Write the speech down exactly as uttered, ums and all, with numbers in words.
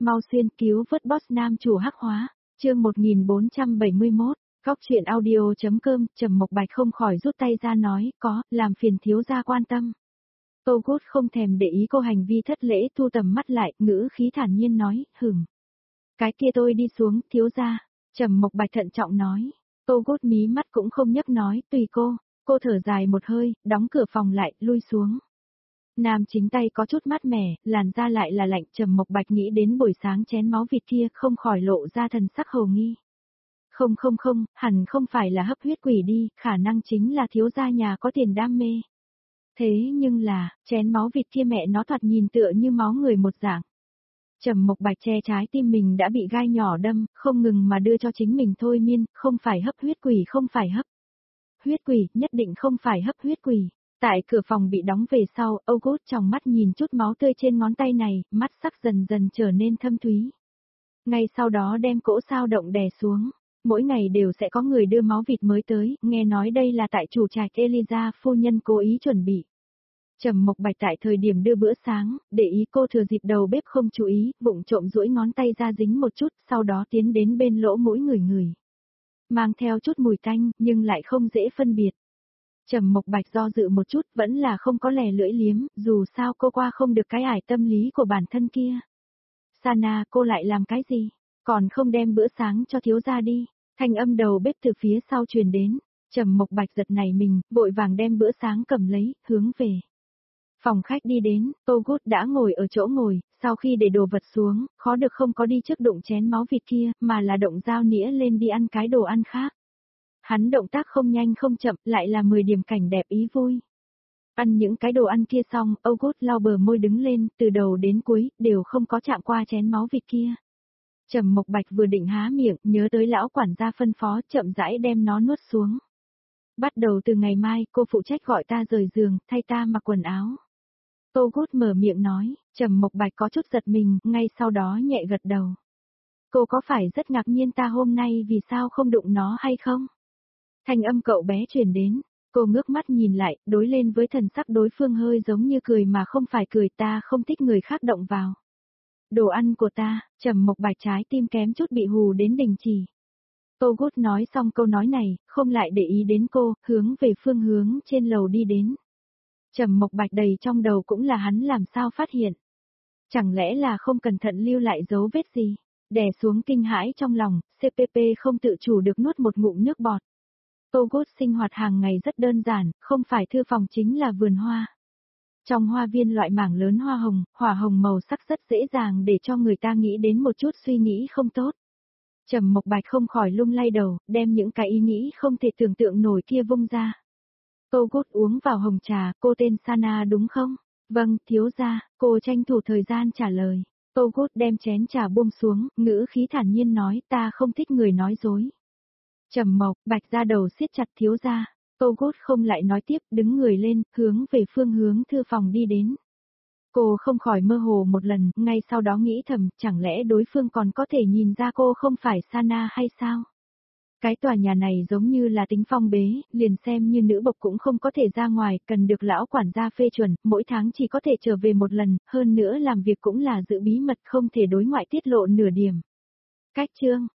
Mau xuyên cứu vớt boss nam chủ hắc hóa, chương một nghìn bốn trăm bảy mươi mốt, góc chuyện audio.com, Trầm Mộc Bạch không khỏi rút tay ra nói, có, làm phiền thiếu gia quan tâm. Tô Gút không thèm để ý cô hành vi thất lễ, thu tầm mắt lại, ngữ khí thản nhiên nói, hửm. Cái kia tôi đi xuống, thiếu gia. Trầm Mộc Bạch thận trọng nói. Tô Gút mí mắt cũng không nhấc nói, tùy cô. Cô thở dài một hơi, đóng cửa phòng lại, lui xuống. Nam chính tay có chút mát mẻ, làn da lại là lạnh. Trầm Mộc Bạch nghĩ đến buổi sáng chén máu vịt kia, không khỏi lộ ra thần sắc hồ nghi. Không không không, hẳn không phải là hấp huyết quỷ đi, khả năng chính là thiếu gia nhà có tiền đam mê. Thế nhưng là, chén máu vịt kia mẹ nó thoạt nhìn tựa như máu người một dạng. Trầm Mộc Bạch che trái tim mình đã bị gai nhỏ đâm, không ngừng mà đưa cho chính mình thôi miên, không phải hấp huyết quỷ, không phải hấp huyết quỷ, nhất định không phải hấp huyết quỷ. Tại cửa phòng bị đóng về sau, August trong mắt nhìn chút máu tươi trên ngón tay này, mắt sắc dần dần trở nên thâm thúy. Ngay sau đó đem cỗ sao động đè xuống. Mỗi ngày đều sẽ có người đưa máu vịt mới tới, nghe nói đây là tại chủ trạch Eliza phu nhân cố ý chuẩn bị. Trầm Mộc Bạch tại thời điểm đưa bữa sáng, để ý cô thừa dịp đầu bếp không chú ý, vụng trộm duỗi ngón tay ra dính một chút, sau đó tiến đến bên lỗ mũi người người. Mang theo chút mùi tanh, nhưng lại không dễ phân biệt. Trầm Mộc Bạch do dự một chút, vẫn là không có lè lưỡi liếm, dù sao cô qua không được cái ải tâm lý của bản thân kia. Sana, cô lại làm cái gì? Còn không đem bữa sáng cho thiếu gia đi. Thanh âm đầu bếp từ phía sau truyền đến. Trầm Mộc Bạch giật nảy mình, vội vàng đem bữa sáng cầm lấy, hướng về phòng khách đi đến. Tô Gút đã ngồi ở chỗ ngồi, sau khi để đồ vật xuống, khó được không có đi trước đụng chén máu vịt kia, mà là động dao nĩa lên đi ăn cái đồ ăn khác. Hắn động tác không nhanh không chậm, lại là mười điểm cảnh đẹp ý vui. Ăn những cái đồ ăn kia xong, August lau bờ môi đứng lên, từ đầu đến cuối, đều không có chạm qua chén máu vịt kia. Trầm Mộc Bạch vừa định há miệng, nhớ tới lão quản gia phân phó, chậm rãi đem nó nuốt xuống. Bắt đầu từ ngày mai, cô phụ trách gọi ta rời giường, thay ta mặc quần áo. Tô Gút mở miệng nói, Trầm Mộc Bạch có chút giật mình, ngay sau đó nhẹ gật đầu. Cô có phải rất ngạc nhiên ta hôm nay vì sao không đụng nó hay không? Thanh âm cậu bé truyền đến, cô ngước mắt nhìn lại, đối lên với thần sắc đối phương hơi giống như cười mà không phải cười, ta không thích người khác động vào. Đồ ăn của ta, Trầm Mộc Bạch trái tim kém chút bị hù đến đình chỉ. Tô Gút nói xong câu nói này, không lại để ý đến cô, hướng về phương hướng trên lầu đi đến. Trầm Mộc Bạch đầy trong đầu cũng là hắn làm sao phát hiện. Chẳng lẽ là không cẩn thận lưu lại dấu vết gì, đè xuống kinh hãi trong lòng, xê pê pê không tự chủ được nuốt một ngụm nước bọt. Tô Gút sinh hoạt hàng ngày rất đơn giản, không phải thư phòng chính là vườn hoa. Trong hoa viên loại mảng lớn hoa hồng, hỏa hồng màu sắc rất dễ dàng để cho người ta nghĩ đến một chút suy nghĩ không tốt. Trầm Mộc Bạch không khỏi lung lay đầu, đem những cái ý nghĩ không thể tưởng tượng nổi kia vung ra. Tô Gút uống vào hồng trà, cô tên Sana đúng không? Vâng, thiếu gia, cô tranh thủ thời gian trả lời. Tô Gút đem chén trà buông xuống, ngữ khí thản nhiên nói, ta không thích người nói dối. Trầm Mộc Bạch ra đầu siết chặt, thiếu gia. Tô Gút không lại nói tiếp, đứng người lên, hướng về phương hướng thư phòng đi đến. Cô không khỏi mơ hồ một lần, ngay sau đó nghĩ thầm, chẳng lẽ đối phương còn có thể nhìn ra cô không phải Sana hay sao? Cái tòa nhà này giống như là tính phong bế, liền xem như nữ bộc cũng không có thể ra ngoài, cần được lão quản gia phê chuẩn, mỗi tháng chỉ có thể trở về một lần, hơn nữa làm việc cũng là giữ bí mật không thể đối ngoại tiết lộ nửa điểm. Cách chương